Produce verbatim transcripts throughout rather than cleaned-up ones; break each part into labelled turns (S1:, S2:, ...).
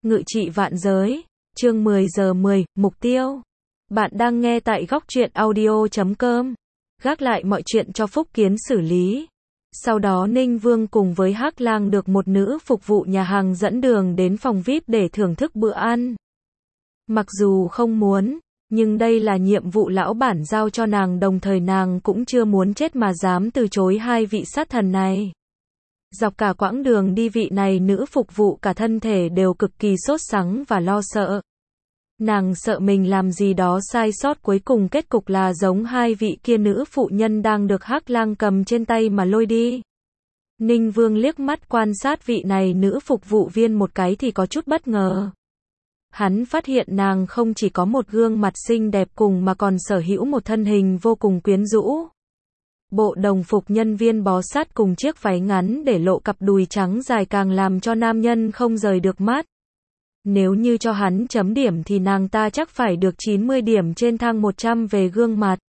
S1: Ngự trị vạn giới, chương mười giờ mười, mục tiêu. Bạn đang nghe tại góc truyện audio chấm com. Gác lại mọi chuyện cho Phúc Kiến xử lý. Sau đó Ninh Vương cùng với Hắc Lang được một nữ phục vụ nhà hàng dẫn đường đến phòng vi ai pi để thưởng thức bữa ăn. Mặc dù không muốn, nhưng đây là nhiệm vụ lão bản giao cho nàng, đồng thời nàng cũng chưa muốn chết mà dám từ chối hai vị sát thần này. Dọc cả quãng đường đi, vị này nữ phục vụ cả thân thể đều cực kỳ sốt sắng và lo sợ. Nàng sợ mình làm gì đó sai sót, cuối cùng kết cục là giống hai vị kia nữ phụ nhân đang được Hắc Lang cầm trên tay mà lôi đi. Ninh Vương liếc mắt quan sát vị này nữ phục vụ viên một cái thì có chút bất ngờ. Hắn phát hiện nàng không chỉ có một gương mặt xinh đẹp cùng mà còn sở hữu một thân hình vô cùng quyến rũ. Bộ đồng phục nhân viên bó sát cùng chiếc váy ngắn để lộ cặp đùi trắng dài càng làm cho nam nhân không rời được mắt. Nếu như cho hắn chấm điểm thì nàng ta chắc phải được chín mươi điểm trên thang một trăm về gương mặt.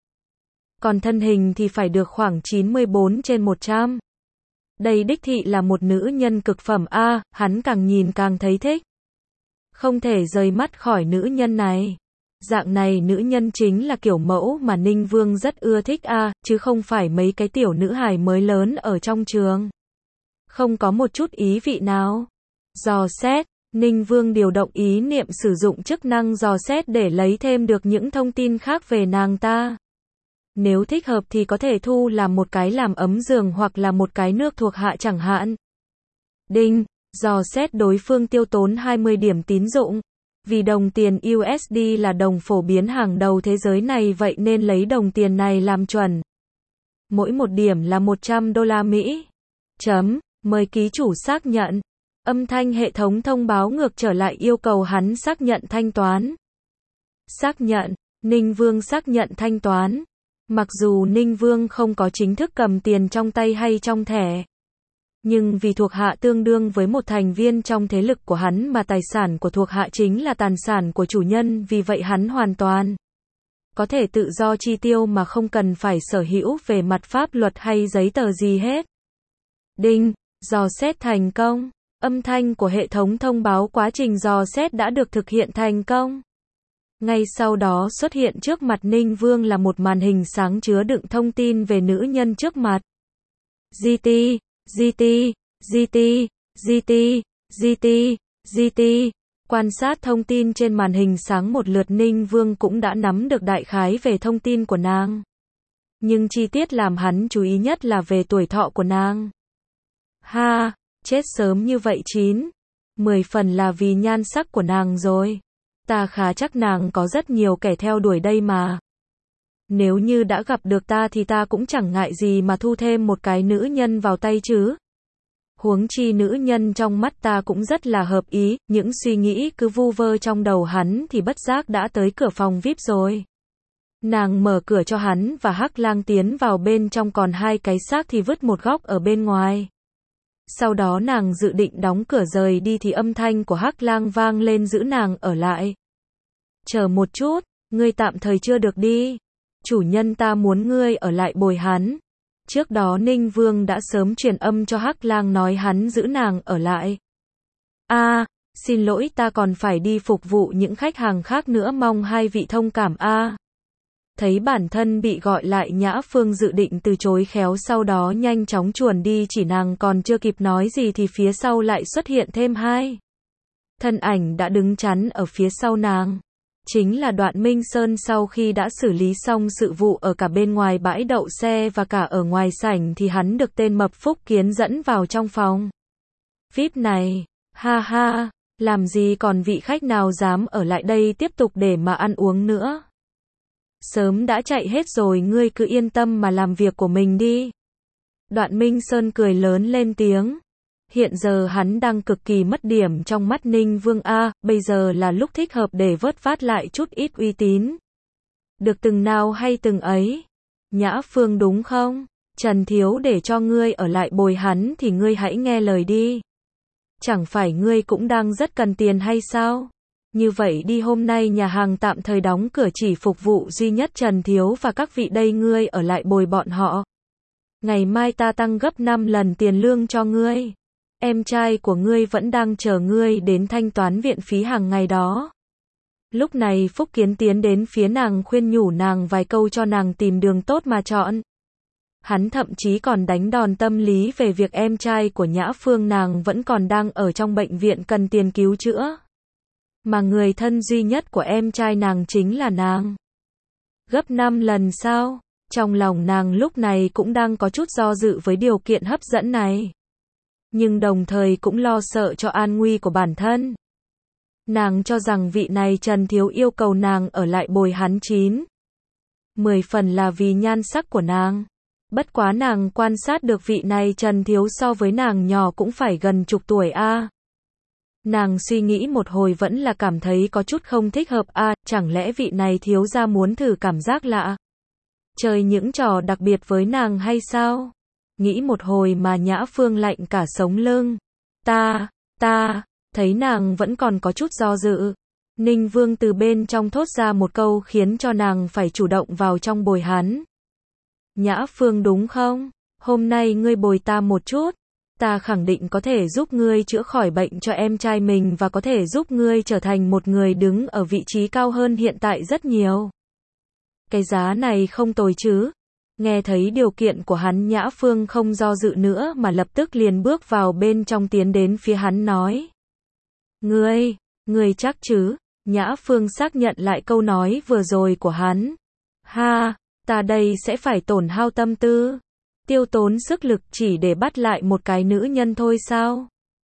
S1: Còn thân hình thì phải được khoảng chín mươi bốn trên một trăm. Đây đích thị là một nữ nhân cực phẩm a, hắn càng nhìn càng thấy thích. Không thể rời mắt khỏi nữ nhân này. Dạng này nữ nhân chính là kiểu mẫu mà Ninh Vương rất ưa thích a, chứ không phải mấy cái tiểu nữ hài mới lớn ở trong trường. Không có một chút ý vị nào. Dò xét, Ninh Vương điều động ý niệm sử dụng chức năng dò xét để lấy thêm được những thông tin khác về nàng ta. Nếu thích hợp thì có thể thu làm một cái làm ấm giường hoặc là một cái nước thuộc hạ chẳng hạn. Đinh, dò xét đối phương tiêu tốn hai mươi điểm tín dụng. Vì đồng tiền u ét đê là đồng phổ biến hàng đầu thế giới này, vậy nên lấy đồng tiền này làm chuẩn. Mỗi một điểm là một trăm đô la Mỹ. Chấm, mời ký chủ xác nhận. Âm thanh hệ thống thông báo ngược trở lại yêu cầu hắn xác nhận thanh toán. Xác nhận, Ninh Vương xác nhận thanh toán. Mặc dù Ninh Vương không có chính thức cầm tiền trong tay hay trong thẻ, nhưng vì thuộc hạ tương đương với một thành viên trong thế lực của hắn mà tài sản của thuộc hạ chính là tài sản của chủ nhân, vì vậy hắn hoàn toàn có thể tự do chi tiêu mà không cần phải sở hữu về mặt pháp luật hay giấy tờ gì hết. Đinh, dò xét thành công. Âm thanh của hệ thống thông báo quá trình dò xét đã được thực hiện thành công. Ngay sau đó xuất hiện trước mặt Ninh Vương là một màn hình sáng chứa đựng thông tin về nữ nhân trước mặt. giê tê, giê tê, giê tê, giê tê, giê tê, giê tê. Quan sát thông tin trên màn hình sáng một lượt, Ninh Vương cũng đã nắm được đại khái về thông tin của nàng. Nhưng chi tiết làm hắn chú ý nhất là về tuổi thọ của nàng. Ha, chết sớm như vậy chín, mười phần là vì nhan sắc của nàng rồi. Ta khá chắc nàng có rất nhiều kẻ theo đuổi đây mà. Nếu như đã gặp được ta thì ta cũng chẳng ngại gì mà thu thêm một cái nữ nhân vào tay chứ. Huống chi nữ nhân trong mắt ta cũng rất là hợp ý. Những suy nghĩ cứ vu vơ trong đầu hắn thì bất giác đã tới cửa phòng vi ai pi rồi. Nàng mở cửa cho hắn và Hắc Lang tiến vào bên trong, còn hai cái xác thì vứt một góc ở bên ngoài. Sau đó nàng dự định đóng cửa rời đi thì âm thanh của Hắc Lang vang lên giữ nàng ở lại. Chờ một chút, ngươi tạm thời chưa được đi. Chủ nhân ta muốn ngươi ở lại bồi hắn. Trước đó Ninh Vương đã sớm truyền âm cho Hắc Lang nói hắn giữ nàng ở lại. A, à, xin lỗi, ta còn phải đi phục vụ những khách hàng khác nữa, mong hai vị thông cảm a. À. Thấy bản thân bị gọi lại, Nhã Phương dự định từ chối khéo, sau đó nhanh chóng chuồn đi, chỉ nàng còn chưa kịp nói gì thì phía sau lại xuất hiện thêm hai thân ảnh đã đứng chắn ở phía sau nàng. Chính là Đoạn Minh Sơn. Sau khi đã xử lý xong sự vụ ở cả bên ngoài bãi đậu xe và cả ở ngoài sảnh thì hắn được tên mập Phúc Kiến dẫn vào trong phòng vi ai pi này. Ha ha, làm gì còn vị khách nào dám ở lại đây tiếp tục để mà ăn uống nữa. Sớm đã chạy hết rồi, ngươi cứ yên tâm mà làm việc của mình đi. Đoạn Minh Sơn cười lớn lên tiếng. Hiện giờ hắn đang cực kỳ mất điểm trong mắt Ninh Vương a, à, bây giờ là lúc thích hợp để vớt vát lại chút ít uy tín. Được từng nào hay từng ấy. Nhã Phương đúng không? Trần Thiếu để cho ngươi ở lại bồi hắn thì ngươi hãy nghe lời đi. Chẳng phải ngươi cũng đang rất cần tiền hay sao? Như vậy đi, hôm nay nhà hàng tạm thời đóng cửa, chỉ phục vụ duy nhất Trần Thiếu và các vị đây, ngươi ở lại bồi bọn họ. Ngày mai ta tăng gấp năm lần tiền lương cho ngươi. Em trai của ngươi vẫn đang chờ ngươi đến thanh toán viện phí hàng ngày đó. Lúc này Phúc Kiến tiến đến phía nàng khuyên nhủ nàng vài câu cho nàng tìm đường tốt mà chọn. Hắn thậm chí còn đánh đòn tâm lý về việc em trai của Nhã Phương nàng vẫn còn đang ở trong bệnh viện cần tiền cứu chữa. Mà người thân duy nhất của em trai nàng chính là nàng. Gấp năm lần sao? Trong lòng nàng lúc này cũng đang có chút do dự với điều kiện hấp dẫn này. Nhưng đồng thời cũng lo sợ cho an nguy của bản thân. Nàng cho rằng vị này Trần Thiếu yêu cầu nàng ở lại bồi hắn chín. Mười phần là vì nhan sắc của nàng. Bất quá nàng quan sát được vị này Trần Thiếu so với nàng nhỏ cũng phải gần chục tuổi a. À. Nàng suy nghĩ một hồi vẫn là cảm thấy có chút không thích hợp a, à, chẳng lẽ vị này thiếu gia muốn thử cảm giác lạ. Chơi những trò đặc biệt với nàng hay sao? Nghĩ một hồi mà Nhã Phương lạnh cả sống lưng. Ta, ta, thấy nàng vẫn còn có chút do dự. Ninh Vương từ bên trong thốt ra một câu khiến cho nàng phải chủ động vào trong bồi hắn. Nhã Phương đúng không? Hôm nay ngươi bồi ta một chút. Ta khẳng định có thể giúp ngươi chữa khỏi bệnh cho em trai mình và có thể giúp ngươi trở thành một người đứng ở vị trí cao hơn hiện tại rất nhiều. Cái giá này không tồi chứ? Nghe thấy điều kiện của hắn Nhã Phương không do dự nữa mà lập tức liền bước vào bên trong tiến đến phía hắn nói. Ngươi, ngươi chắc chứ? Nhã Phương xác nhận lại câu nói vừa rồi của hắn. Ha, ta đây sẽ phải tổn hao tâm tư. Tiêu tốn sức lực chỉ để bắt lại một cái nữ nhân thôi sao?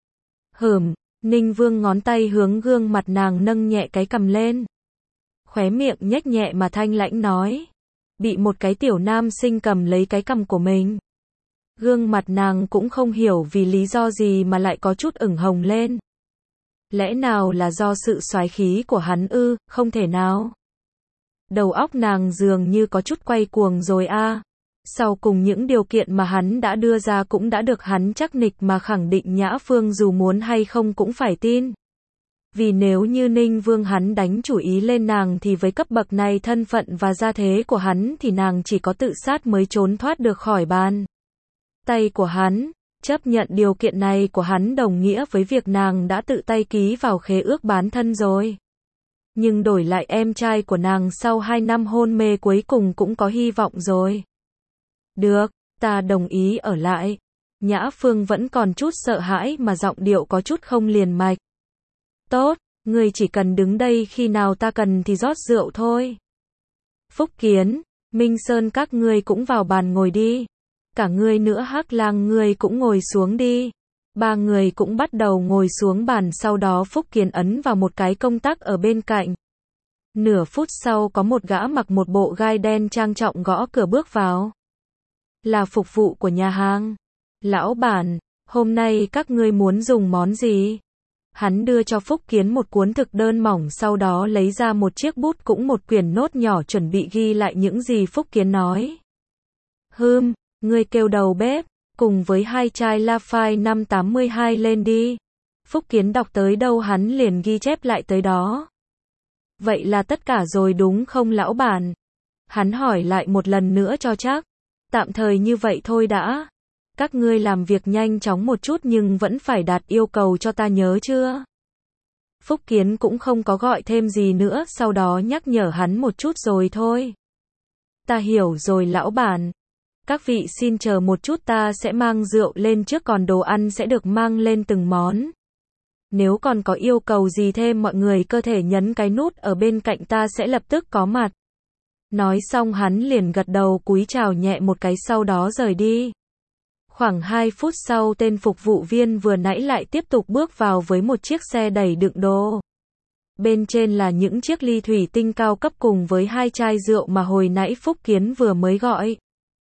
S1: Hửm, Ninh Vương ngón tay hướng gương mặt nàng nâng nhẹ cái cằm lên. Khóe miệng nhếch nhẹ mà thanh lãnh nói. Bị một cái tiểu nam sinh cầm lấy cái cằm của mình. Gương mặt nàng cũng không hiểu vì lý do gì mà lại có chút ửng hồng lên. Lẽ nào là do sự soái khí của hắn ư? Không thể nào. Đầu óc nàng dường như có chút quay cuồng rồi a. À. Sau cùng những điều kiện mà hắn đã đưa ra cũng đã được hắn chắc nịch mà khẳng định Nhã Phương dù muốn hay không cũng phải tin. Vì nếu như Ninh Vương hắn đánh chủ ý lên nàng thì với cấp bậc này thân phận và gia thế của hắn thì nàng chỉ có tự sát mới trốn thoát được khỏi bàn tay của hắn. Chấp nhận điều kiện này của hắn đồng nghĩa với việc nàng đã tự tay ký vào khế ước bán thân rồi. Nhưng đổi lại em trai của nàng sau hai năm hôn mê cuối cùng cũng có hy vọng rồi. Được, ta đồng ý ở lại. Nhã Phương vẫn còn chút sợ hãi mà giọng điệu có chút không liền mạch. Tốt, ngươi chỉ cần đứng đây khi nào ta cần thì rót rượu thôi. Phúc Kiến, Minh Sơn các ngươi cũng vào bàn ngồi đi. Cả ngươi nữa Hắc Lang ngươi cũng ngồi xuống đi. Ba người cũng bắt đầu ngồi xuống bàn, sau đó Phúc Kiến ấn vào một cái công tắc ở bên cạnh. Nửa phút sau có một gã mặc một bộ gai đen trang trọng gõ cửa bước vào. Là phục vụ của nhà hàng. Lão bản, hôm nay các ngươi muốn dùng món gì? Hắn đưa cho Phúc Kiến một cuốn thực đơn mỏng, sau đó lấy ra một chiếc bút cũng một quyển nốt nhỏ chuẩn bị ghi lại những gì Phúc Kiến nói. Hừm, ngươi kêu đầu bếp, cùng với hai chai Lafite năm tám mươi hai lên đi. Phúc Kiến đọc tới đâu hắn liền ghi chép lại tới đó. Vậy là tất cả rồi đúng không lão bản? Hắn hỏi lại một lần nữa cho chắc. Tạm thời như vậy thôi đã. Các ngươi làm việc nhanh chóng một chút nhưng vẫn phải đạt yêu cầu cho ta nhớ chưa? Phúc Kiến cũng không có gọi thêm gì nữa, sau đó nhắc nhở hắn một chút rồi thôi. Ta hiểu rồi lão bản. Các vị xin chờ một chút, ta sẽ mang rượu lên trước còn đồ ăn sẽ được mang lên từng món. Nếu còn có yêu cầu gì thêm mọi người có thể nhấn cái nút ở bên cạnh, ta sẽ lập tức có mặt. Nói xong hắn liền gật đầu cúi chào nhẹ một cái sau đó rời đi. Khoảng hai phút sau tên phục vụ viên vừa nãy lại tiếp tục bước vào với một chiếc xe đẩy đựng đồ. Bên trên là những chiếc ly thủy tinh cao cấp cùng với hai chai rượu mà hồi nãy Phúc Kiến vừa mới gọi.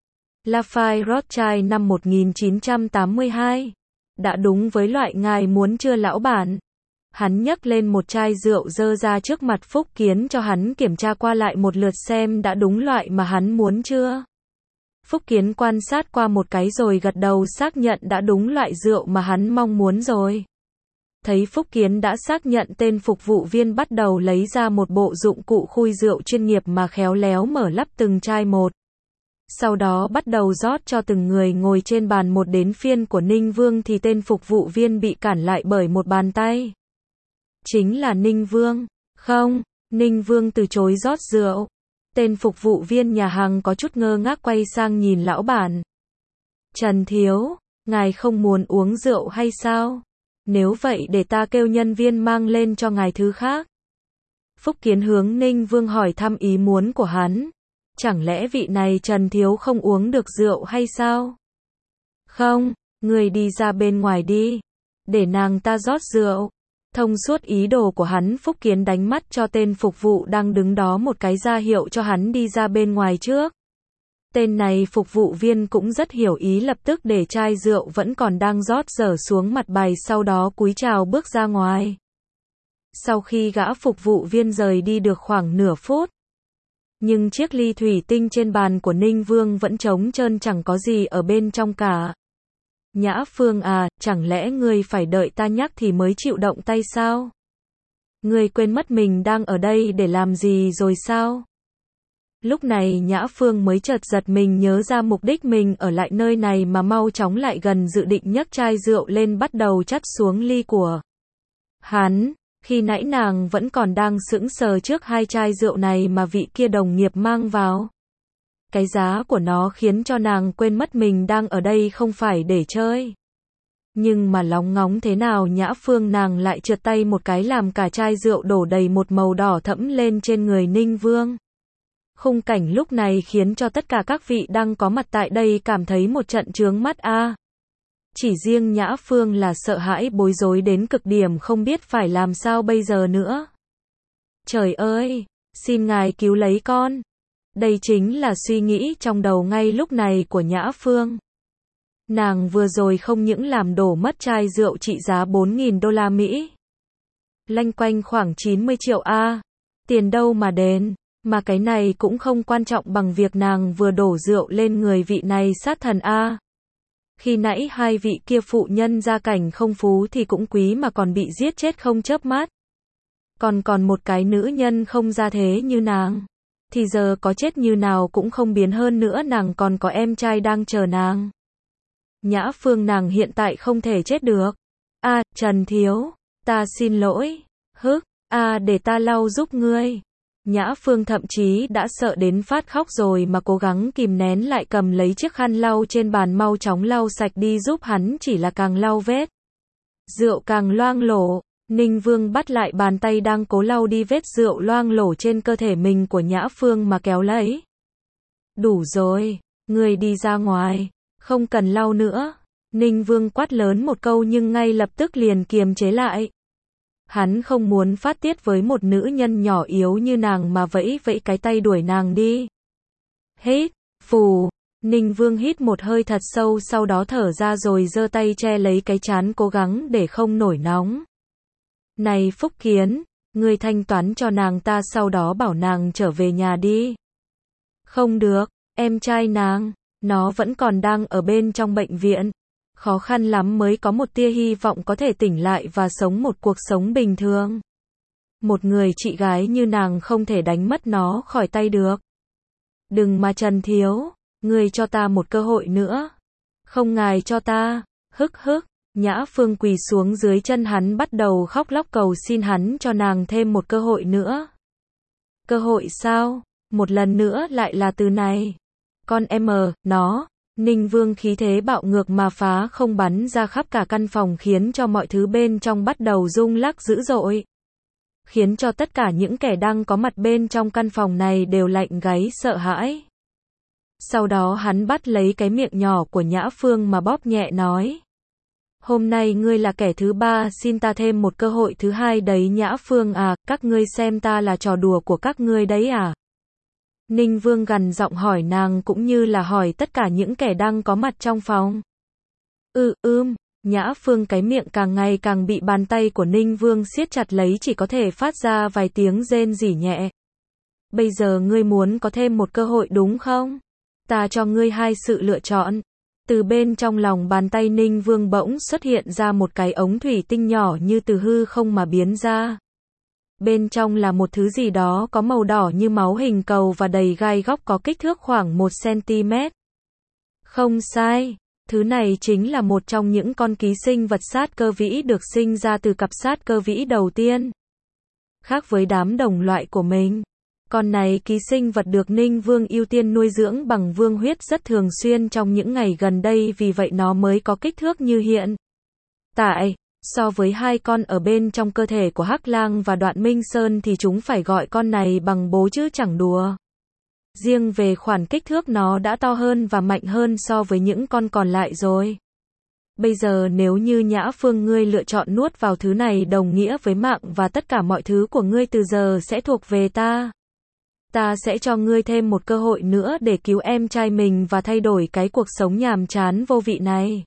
S1: Lafite Rothschild năm một nghìn chín trăm tám mươi hai. Đã đúng với loại ngài muốn chưa lão bản? Hắn nhấc lên một chai rượu dơ ra trước mặt Phúc Kiến cho hắn kiểm tra qua lại một lượt xem đã đúng loại mà hắn muốn chưa. Phúc Kiến quan sát qua một cái rồi gật đầu xác nhận đã đúng loại rượu mà hắn mong muốn rồi. Thấy Phúc Kiến đã xác nhận, tên phục vụ viên bắt đầu lấy ra một bộ dụng cụ khui rượu chuyên nghiệp mà khéo léo mở lắp từng chai một. Sau đó bắt đầu rót cho từng người ngồi trên bàn, một đến phiên của Ninh Vương thì tên phục vụ viên bị cản lại bởi một bàn tay. Chính là Ninh Vương. Không, Ninh Vương từ chối rót rượu. Tên phục vụ viên nhà hàng có chút ngơ ngác quay sang nhìn lão bản. Trần thiếu, ngài không muốn uống rượu hay sao? Nếu vậy để ta kêu nhân viên mang lên cho ngài thứ khác. Phúc Kiến hướng Ninh Vương hỏi thăm ý muốn của hắn. Chẳng lẽ vị này Trần thiếu không uống được rượu hay sao? Không, người đi ra bên ngoài đi. Để nàng ta rót rượu. Thông suốt ý đồ của hắn, Phúc Kiến đánh mắt cho tên phục vụ đang đứng đó một cái ra hiệu cho hắn đi ra bên ngoài trước. Tên này phục vụ viên cũng rất hiểu ý, lập tức để chai rượu vẫn còn đang rót dở xuống mặt bày, sau đó cúi chào bước ra ngoài. Sau khi gã phục vụ viên rời đi được khoảng nửa phút, nhưng chiếc ly thủy tinh trên bàn của Ninh Vương vẫn trống trơn, chẳng có gì ở bên trong cả. Nhã Phương à, chẳng lẽ ngươi phải đợi ta nhắc thì mới chịu động tay sao? Ngươi quên mất mình đang ở đây để làm gì rồi sao? Lúc này Nhã Phương mới chợt giật mình, nhớ ra mục đích mình ở lại nơi này, mà mau chóng lại gần dự định nhấc chai rượu lên bắt đầu chắt xuống ly của hắn. Khi nãy nàng vẫn còn đang sững sờ trước hai chai rượu này mà vị kia đồng nghiệp mang vào. Cái giá của nó khiến cho nàng quên mất mình đang ở đây không phải để chơi. Nhưng mà lóng ngóng thế nào Nhã Phương nàng lại trượt tay một cái làm cả chai rượu đổ đầy một màu đỏ thẫm lên trên người Ninh Vương. Khung cảnh lúc này khiến cho tất cả các vị đang có mặt tại đây cảm thấy một trận chướng mắt a. À. Chỉ riêng Nhã Phương là sợ hãi bối rối đến cực điểm, không biết phải làm sao bây giờ nữa. Trời ơi, xin ngài cứu lấy con. Đây chính là suy nghĩ trong đầu ngay lúc này của Nhã Phương. Nàng vừa rồi không những làm đổ mất chai rượu trị giá bốn nghìn đô la Mỹ. Lanh quanh khoảng chín mươi triệu a. À. Tiền đâu mà đền. Mà cái này cũng không quan trọng bằng việc nàng vừa đổ rượu lên người vị này sát thần a. À. Khi nãy hai vị kia phụ nhân gia cảnh không phú thì cũng quý mà còn bị giết chết không chớp mắt. Còn còn một cái nữ nhân không ra thế như nàng, thì giờ có chết như nào cũng không biến, hơn nữa nàng còn có em trai đang chờ nàng. Nhã Phương nàng hiện tại không thể chết được. A, à, Trần thiếu, ta xin lỗi. Hức, a à, để ta lau giúp ngươi. Nhã Phương thậm chí đã sợ đến phát khóc rồi mà cố gắng kìm nén lại, cầm lấy chiếc khăn lau trên bàn mau chóng lau sạch đi giúp hắn, chỉ là càng lau vết rượu càng loang lổ. Ninh Vương bắt lại bàn tay đang cố lau đi vết rượu loang lổ trên cơ thể mình của Nhã Phương mà kéo lấy. Đủ rồi, người đi ra ngoài, không cần lau nữa. Ninh Vương quát lớn một câu nhưng ngay lập tức liền kiềm chế lại. Hắn không muốn phát tiết với một nữ nhân nhỏ yếu như nàng mà vẫy vẫy cái tay đuổi nàng đi. Hít, phù, Ninh Vương hít một hơi thật sâu, sau đó thở ra rồi giơ tay che lấy cái trán cố gắng để không nổi nóng. Này Phúc Kiến, ngươi thanh toán cho nàng ta, sau đó bảo nàng trở về nhà đi. Không được, em trai nàng, nó vẫn còn đang ở bên trong bệnh viện. Khó khăn lắm mới có một tia hy vọng có thể tỉnh lại và sống một cuộc sống bình thường. Một người chị gái như nàng không thể đánh mất nó khỏi tay được. Đừng mà Trần thiếu, ngươi cho ta một cơ hội nữa. Không ngài cho ta, hức hức. Nhã Phương quỳ xuống dưới chân hắn bắt đầu khóc lóc cầu xin hắn cho nàng thêm một cơ hội nữa. Cơ hội sao? Một lần nữa lại là từ này. Con em ờ, nó. Ninh Vương khí thế bạo ngược mà phá không bắn ra khắp cả căn phòng, khiến cho mọi thứ bên trong bắt đầu rung lắc dữ dội. Khiến cho tất cả những kẻ đang có mặt bên trong căn phòng này đều lạnh gáy sợ hãi. Sau đó hắn bắt lấy cái miệng nhỏ của Nhã Phương mà bóp nhẹ nói. Hôm nay ngươi là kẻ thứ ba, xin ta thêm một cơ hội thứ hai đấy Nhã Phương à, các ngươi xem ta là trò đùa của các ngươi đấy à? Ninh Vương gằn giọng hỏi nàng cũng như là hỏi tất cả những kẻ đang có mặt trong phòng. Ừ ưm, Nhã Phương cái miệng càng ngày càng bị bàn tay của Ninh Vương siết chặt lấy, chỉ có thể phát ra vài tiếng rên rỉ nhẹ. Bây giờ ngươi muốn có thêm một cơ hội đúng không? Ta cho ngươi hai sự lựa chọn. Từ bên trong lòng bàn tay Ninh Vương bỗng xuất hiện ra một cái ống thủy tinh nhỏ như từ hư không mà biến ra. Bên trong là một thứ gì đó có màu đỏ như máu hình cầu và đầy gai góc có kích thước khoảng một xăng-ti-mét. Không sai, thứ này chính là một trong những con ký sinh vật sát cơ vĩ được sinh ra từ cặp sát cơ vĩ đầu tiên. Khác với đám đồng loại của mình, con này ký sinh vật được Ninh Vương ưu tiên nuôi dưỡng bằng vương huyết rất thường xuyên trong những ngày gần đây, vì vậy nó mới có kích thước như hiện tại. So với hai con ở bên trong cơ thể của Hắc Lang và Đoạn Minh Sơn thì chúng phải gọi con này bằng bố chứ chẳng đùa. Riêng về khoản kích thước nó đã to hơn và mạnh hơn so với những con còn lại rồi. Bây giờ nếu như Nhã Phương ngươi lựa chọn nuốt vào thứ này đồng nghĩa với mạng và tất cả mọi thứ của ngươi từ giờ sẽ thuộc về ta. Ta sẽ cho ngươi thêm một cơ hội nữa để cứu em trai mình và thay đổi cái cuộc sống nhàm chán vô vị này.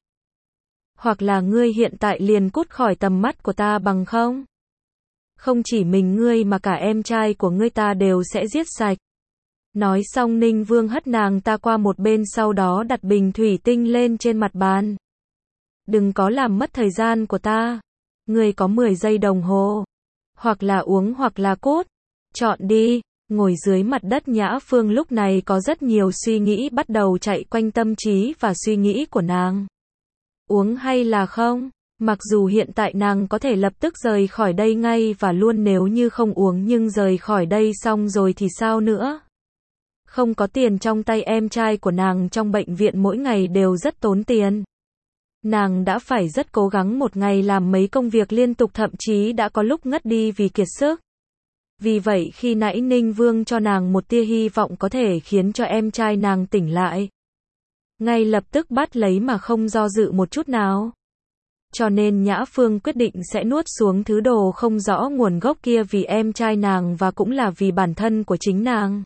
S1: Hoặc là ngươi hiện tại liền cút khỏi tầm mắt của ta bằng không? Không chỉ mình ngươi mà cả em trai của ngươi ta đều sẽ giết sạch. Nói xong Ninh Vương hất nàng ta qua một bên, sau đó đặt bình thủy tinh lên trên mặt bàn. Đừng có làm mất thời gian của ta. Ngươi có mười giây đồng hồ. Hoặc là uống hoặc là cút. Chọn đi. Ngồi dưới mặt đất, Nhã Phương lúc này có rất nhiều suy nghĩ bắt đầu chạy quanh tâm trí và suy nghĩ của nàng. Uống hay là không? Mặc dù hiện tại nàng có thể lập tức rời khỏi đây ngay và luôn nếu như không uống, nhưng rời khỏi đây xong rồi thì sao nữa? Không có tiền trong tay, em trai của nàng trong bệnh viện mỗi ngày đều rất tốn tiền. Nàng đã phải rất cố gắng một ngày làm mấy công việc liên tục, thậm chí đã có lúc ngất đi vì kiệt sức. Vì vậy khi nãy Ninh Vương cho nàng một tia hy vọng có thể khiến cho em trai nàng tỉnh lại, ngay lập tức bắt lấy mà không do dự một chút nào. Cho nên Nhã Phương quyết định sẽ nuốt xuống thứ đồ không rõ nguồn gốc kia vì em trai nàng và cũng là vì bản thân của chính nàng.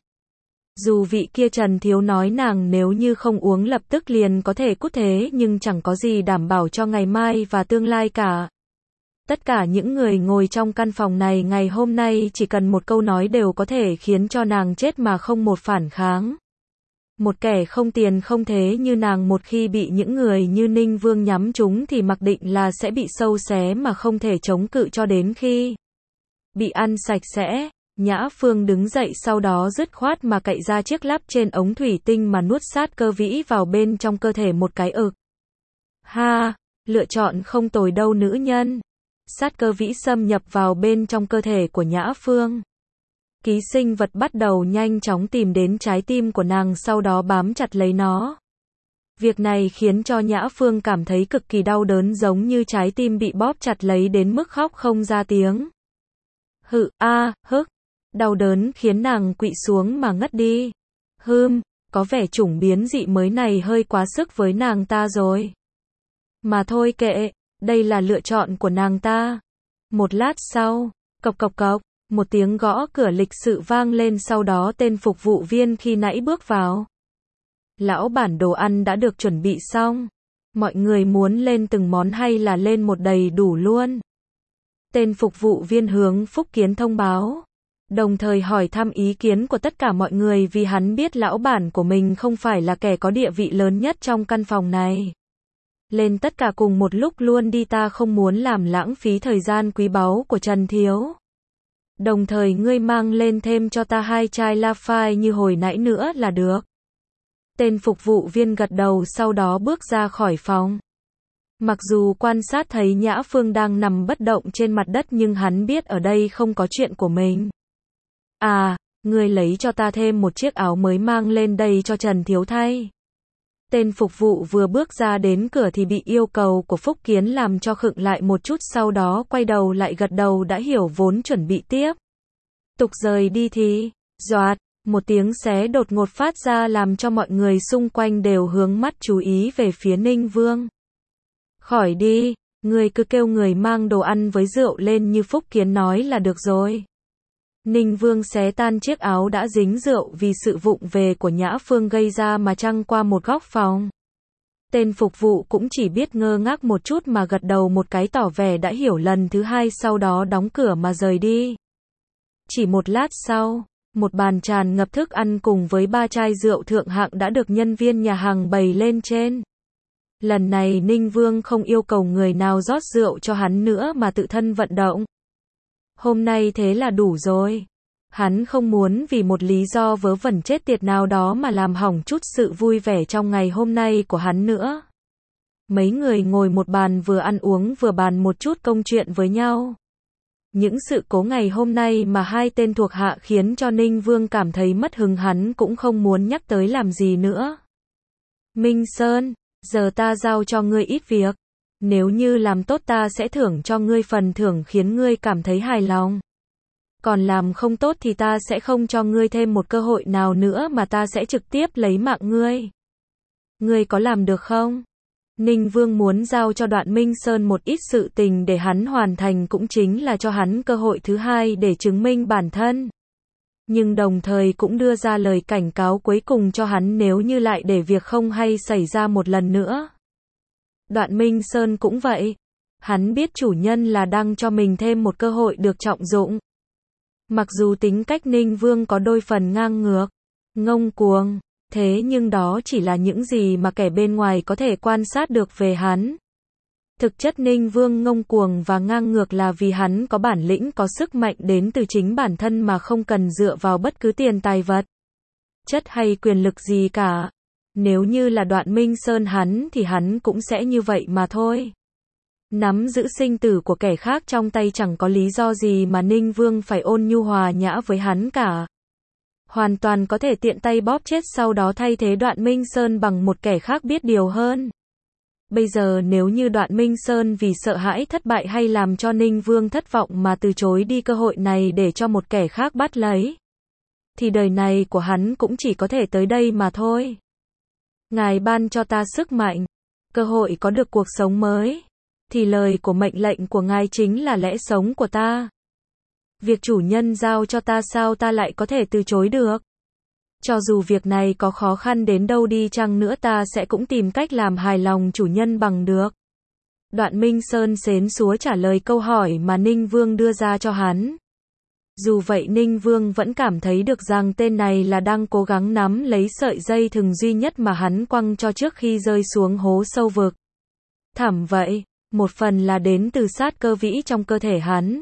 S1: Dù vị kia Trần Thiếu nói nàng nếu như không uống lập tức liền có thể cút, thế nhưng chẳng có gì đảm bảo cho ngày mai và tương lai cả. Tất cả những người ngồi trong căn phòng này ngày hôm nay chỉ cần một câu nói đều có thể khiến cho nàng chết mà không một phản kháng. Một kẻ không tiền không thế như nàng một khi bị những người như Ninh Vương nhắm trúng thì mặc định là sẽ bị sâu xé mà không thể chống cự cho đến khi bị ăn sạch sẽ. Nhã Phương đứng dậy, sau đó dứt khoát mà cạy ra chiếc lắp trên ống thủy tinh mà nuốt sát cơ vĩ vào bên trong cơ thể một cái ực. Ha, lựa chọn không tồi đâu nữ nhân. Sát cơ vĩ xâm nhập vào bên trong cơ thể của Nhã Phương. Ký sinh vật bắt đầu nhanh chóng tìm đến trái tim của nàng, sau đó bám chặt lấy nó. Việc này khiến cho Nhã Phương cảm thấy cực kỳ đau đớn, giống như trái tim bị bóp chặt lấy đến mức khóc không ra tiếng. Hự, a, à, hức. Đau đớn khiến nàng quỵ xuống mà ngất đi. Hừm, có vẻ chủng biến dị mới này hơi quá sức với nàng ta rồi. Mà thôi kệ, đây là lựa chọn của nàng ta. Một lát sau, cộc cộc cộc, một tiếng gõ cửa lịch sự vang lên, sau đó tên phục vụ viên khi nãy bước vào. Lão bản, đồ ăn đã được chuẩn bị xong. Mọi người muốn lên từng món hay là lên một đầy đủ luôn? Tên phục vụ viên hướng Phúc Kiến thông báo. Đồng thời hỏi thăm ý kiến của tất cả mọi người vì hắn biết lão bản của mình không phải là kẻ có địa vị lớn nhất trong căn phòng này. Lên tất cả cùng một lúc luôn đi, ta không muốn làm lãng phí thời gian quý báu của Trần Thiếu. Đồng thời ngươi mang lên thêm cho ta hai chai Lafite như hồi nãy nữa là được. Tên phục vụ viên gật đầu, sau đó bước ra khỏi phòng. Mặc dù quan sát thấy Nhã Phương đang nằm bất động trên mặt đất nhưng hắn biết ở đây không có chuyện của mình. À, ngươi lấy cho ta thêm một chiếc áo mới mang lên đây cho Trần Thiếu thay. Tên phục vụ vừa bước ra đến cửa thì bị yêu cầu của Phúc Kiến làm cho khựng lại một chút, sau đó quay đầu lại gật đầu đã hiểu, vốn chuẩn bị tiếp tục rời đi thì, doạt, một tiếng xé đột ngột phát ra làm cho mọi người xung quanh đều hướng mắt chú ý về phía Ninh Vương. Khỏi đi, ngươi cứ kêu người mang đồ ăn với rượu lên như Phúc Kiến nói là được rồi. Ninh Vương xé tan chiếc áo đã dính rượu vì sự vụng về của Nhã Phương gây ra mà trăng qua một góc phòng. Tên phục vụ cũng chỉ biết ngơ ngác một chút mà gật đầu một cái tỏ vẻ đã hiểu lần thứ hai, sau đó đóng cửa mà rời đi. Chỉ một lát sau, một bàn tràn ngập thức ăn cùng với ba chai rượu thượng hạng đã được nhân viên nhà hàng bày lên trên. Lần này Ninh Vương không yêu cầu người nào rót rượu cho hắn nữa mà tự thân vận động. Hôm nay thế là đủ rồi. Hắn không muốn vì một lý do vớ vẩn chết tiệt nào đó mà làm hỏng chút sự vui vẻ trong ngày hôm nay của hắn nữa. Mấy người ngồi một bàn vừa ăn uống vừa bàn một chút công chuyện với nhau. Những sự cố ngày hôm nay mà hai tên thuộc hạ khiến cho Ninh Vương cảm thấy mất hứng hắn cũng không muốn nhắc tới làm gì nữa. Minh Sơn, giờ ta giao cho ngươi ít việc. Nếu như làm tốt ta sẽ thưởng cho ngươi phần thưởng khiến ngươi cảm thấy hài lòng. Còn làm không tốt thì ta sẽ không cho ngươi thêm một cơ hội nào nữa mà ta sẽ trực tiếp lấy mạng ngươi. Ngươi có làm được không? Ninh Vương muốn giao cho Đoạn Minh Sơn một ít sự tình để hắn hoàn thành cũng chính là cho hắn cơ hội thứ hai để chứng minh bản thân. Nhưng đồng thời cũng đưa ra lời cảnh cáo cuối cùng cho hắn nếu như lại để việc không hay xảy ra một lần nữa. Đoạn Minh Sơn cũng vậy. Hắn biết chủ nhân là đang cho mình thêm một cơ hội được trọng dụng. Mặc dù tính cách Ninh Vương có đôi phần ngang ngược, ngông cuồng, thế nhưng đó chỉ là những gì mà kẻ bên ngoài có thể quan sát được về hắn. Thực chất Ninh Vương ngông cuồng và ngang ngược là vì hắn có bản lĩnh có sức mạnh đến từ chính bản thân mà không cần dựa vào bất cứ tiền tài vật, chất hay quyền lực gì cả. Nếu như là Đoạn Minh Sơn hắn thì hắn cũng sẽ như vậy mà thôi. Nắm giữ sinh tử của kẻ khác trong tay chẳng có lý do gì mà Ninh Vương phải ôn nhu hòa nhã với hắn cả. Hoàn toàn có thể tiện tay bóp chết sau đó thay thế Đoạn Minh Sơn bằng một kẻ khác biết điều hơn. Bây giờ nếu như Đoạn Minh Sơn vì sợ hãi thất bại hay làm cho Ninh Vương thất vọng mà từ chối đi cơ hội này để cho một kẻ khác bắt lấy, thì đời này của hắn cũng chỉ có thể tới đây mà thôi. Ngài ban cho ta sức mạnh, cơ hội có được cuộc sống mới, thì lời của mệnh lệnh của Ngài chính là lẽ sống của ta. Việc chủ nhân giao cho ta sao ta lại có thể từ chối được? Cho dù việc này có khó khăn đến đâu đi chăng nữa ta sẽ cũng tìm cách làm hài lòng chủ nhân bằng được. Đoạn Minh Sơn xến xúa trả lời câu hỏi mà Ninh Vương đưa ra cho hắn. Dù vậy Ninh Vương vẫn cảm thấy được rằng tên này là đang cố gắng nắm lấy sợi dây thừng duy nhất mà hắn quăng cho trước khi rơi xuống hố sâu vực. Thảm vậy, một phần là đến từ sát cơ vĩ trong cơ thể hắn.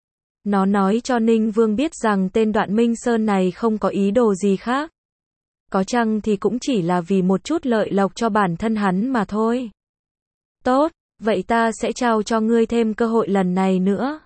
S1: Nó nói cho Ninh Vương biết rằng tên Đoạn Minh Sơn này không có ý đồ gì khác. Có chăng thì cũng chỉ là vì một chút lợi lộc cho bản thân hắn mà thôi. Tốt, vậy ta sẽ trao cho ngươi thêm cơ hội lần này nữa.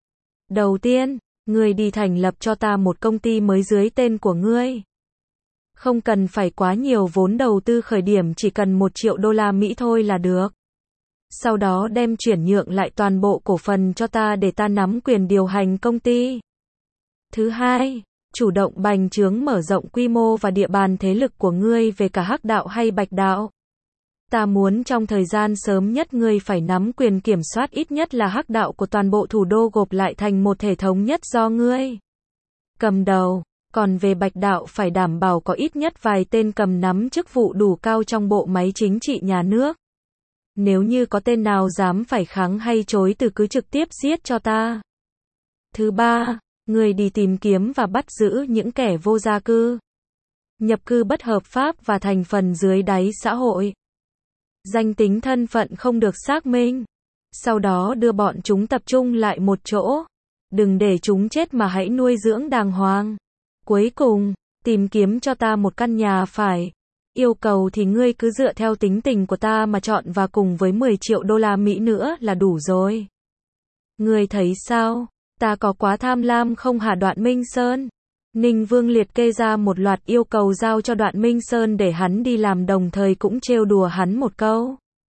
S1: Đầu tiên, ngươi đi thành lập cho ta một công ty mới dưới tên của ngươi. Không cần phải quá nhiều vốn đầu tư khởi điểm, chỉ cần một triệu đô la Mỹ thôi là được. Sau đó đem chuyển nhượng lại toàn bộ cổ phần cho ta để ta nắm quyền điều hành công ty. Thứ hai, chủ động bành trướng mở rộng quy mô và địa bàn thế lực của ngươi về cả Hắc đạo hay Bạch đạo. Ta muốn trong thời gian sớm nhất ngươi phải nắm quyền kiểm soát ít nhất là Hắc đạo của toàn bộ thủ đô gộp lại thành một thể thống nhất do ngươi cầm đầu. Còn về Bạch đạo phải đảm bảo có ít nhất vài tên cầm nắm chức vụ đủ cao trong bộ máy chính trị nhà nước. Nếu như có tên nào dám phải kháng hay chối từ cứ trực tiếp giết cho ta. Thứ ba, người đi tìm kiếm và bắt giữ những kẻ vô gia cư, nhập cư bất hợp pháp và thành phần dưới đáy xã hội. Danh tính thân phận không được xác minh. Sau đó đưa bọn chúng tập trung lại một chỗ. Đừng để chúng chết mà hãy nuôi dưỡng đàng hoàng. Cuối cùng, tìm kiếm cho ta một căn nhà phải. Yêu cầu thì ngươi cứ dựa theo tính tình của ta mà chọn và cùng với mười triệu đô la Mỹ nữa là đủ rồi. Ngươi thấy sao? Ta có quá tham lam không hả Đoạn Minh Sơn? Ninh Vương liệt kê ra một loạt yêu cầu giao cho Đoạn Minh Sơn để hắn đi làm, đồng thời cũng trêu đùa hắn một câu.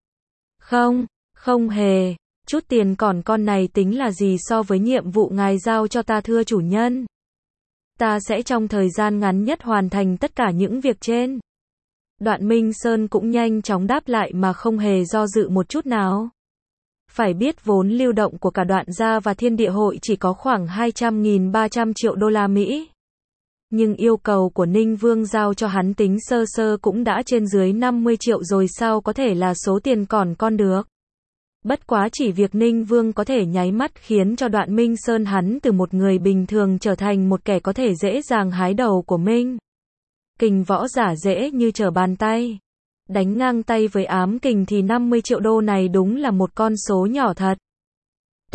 S1: Không, không hề. Chút tiền còn con này tính là gì so với nhiệm vụ ngài giao cho ta thưa chủ nhân? Ta sẽ trong thời gian ngắn nhất hoàn thành tất cả những việc trên. Đoạn Minh Sơn cũng nhanh chóng đáp lại mà không hề do dự một chút nào. Phải biết vốn lưu động của cả Đoạn gia và Thiên Địa hội chỉ có khoảng hai trăm nghìn ba trăm triệu đô la Mỹ. Nhưng yêu cầu của Ninh Vương giao cho hắn tính sơ sơ cũng đã trên dưới năm mươi triệu rồi, sao có thể là số tiền còn con được. Bất quá chỉ việc Ninh Vương có thể nháy mắt khiến cho Đoạn Minh Sơn hắn từ một người bình thường trở thành một kẻ có thể dễ dàng hái đầu của Minh Kình võ giả dễ như trở bàn tay. Đánh ngang tay với Ám Kình thì năm mươi triệu đô này đúng là một con số nhỏ thật. Tốt,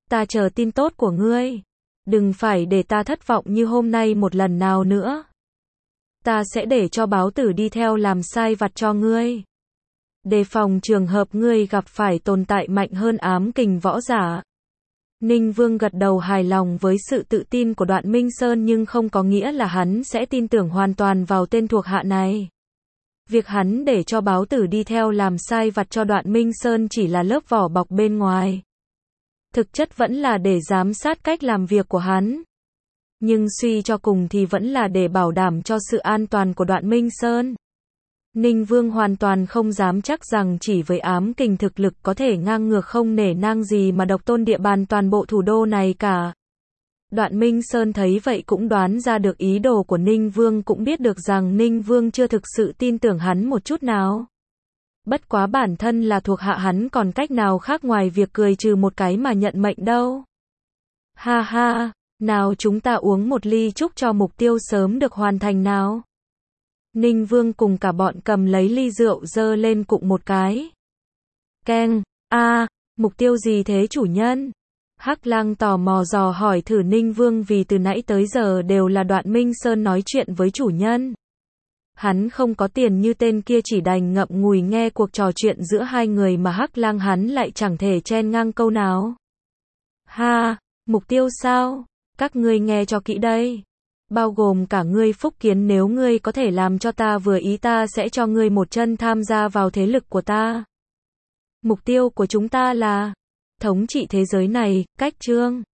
S1: Ta chờ tin tốt của ngươi. Đừng phải để ta thất vọng như hôm nay một lần nào nữa. Ta sẽ để cho báo tử đi theo làm sai vặt cho ngươi. Đề phòng trường hợp ngươi gặp phải tồn tại mạnh hơn ám kình võ giả. Ninh Vương gật đầu hài lòng với sự tự tin của Đoạn Minh Sơn nhưng không có nghĩa là hắn sẽ tin tưởng hoàn toàn vào tên thuộc hạ này. Việc hắn để cho báo tử đi theo làm sai vặt cho Đoạn Minh Sơn chỉ là lớp vỏ bọc bên ngoài. Thực chất vẫn là để giám sát cách làm việc của hắn. Nhưng suy cho cùng thì vẫn là để bảo đảm cho sự an toàn của Đoạn Minh Sơn. Ninh Vương hoàn toàn không dám chắc rằng chỉ với ám kình thực lực có thể ngang ngược không nể nang gì mà độc tôn địa bàn toàn bộ thủ đô này cả. Đoạn Minh Sơn thấy vậy cũng đoán ra được ý đồ của Ninh Vương, cũng biết được rằng Ninh Vương chưa thực sự tin tưởng hắn một chút nào. Bất quá bản thân là thuộc hạ hắn còn cách nào khác ngoài việc cười trừ một cái mà nhận mệnh đâu. Ha ha, nào chúng ta uống một ly chúc cho mục tiêu sớm được hoàn thành nào. Ninh Vương cùng cả bọn cầm lấy ly rượu dơ lên cụng một cái. Keng, a, à, mục tiêu gì thế chủ nhân? Hắc Lang tò mò dò hỏi thử Ninh Vương vì từ nãy tới giờ đều là Đoạn Minh Sơn nói chuyện với chủ nhân. Hắn không có tiền như tên kia chỉ đành ngậm ngùi nghe cuộc trò chuyện giữa hai người mà Hắc Lang hắn lại chẳng thể chen ngang câu nào. Ha, mục tiêu sao? Các ngươi nghe cho kỹ đây. Bao gồm cả ngươi Phúc Kiến, nếu ngươi có thể làm cho ta vừa ý ta sẽ cho ngươi một chân tham gia vào thế lực của ta. Mục tiêu của chúng ta là thống trị thế giới này, cách chương.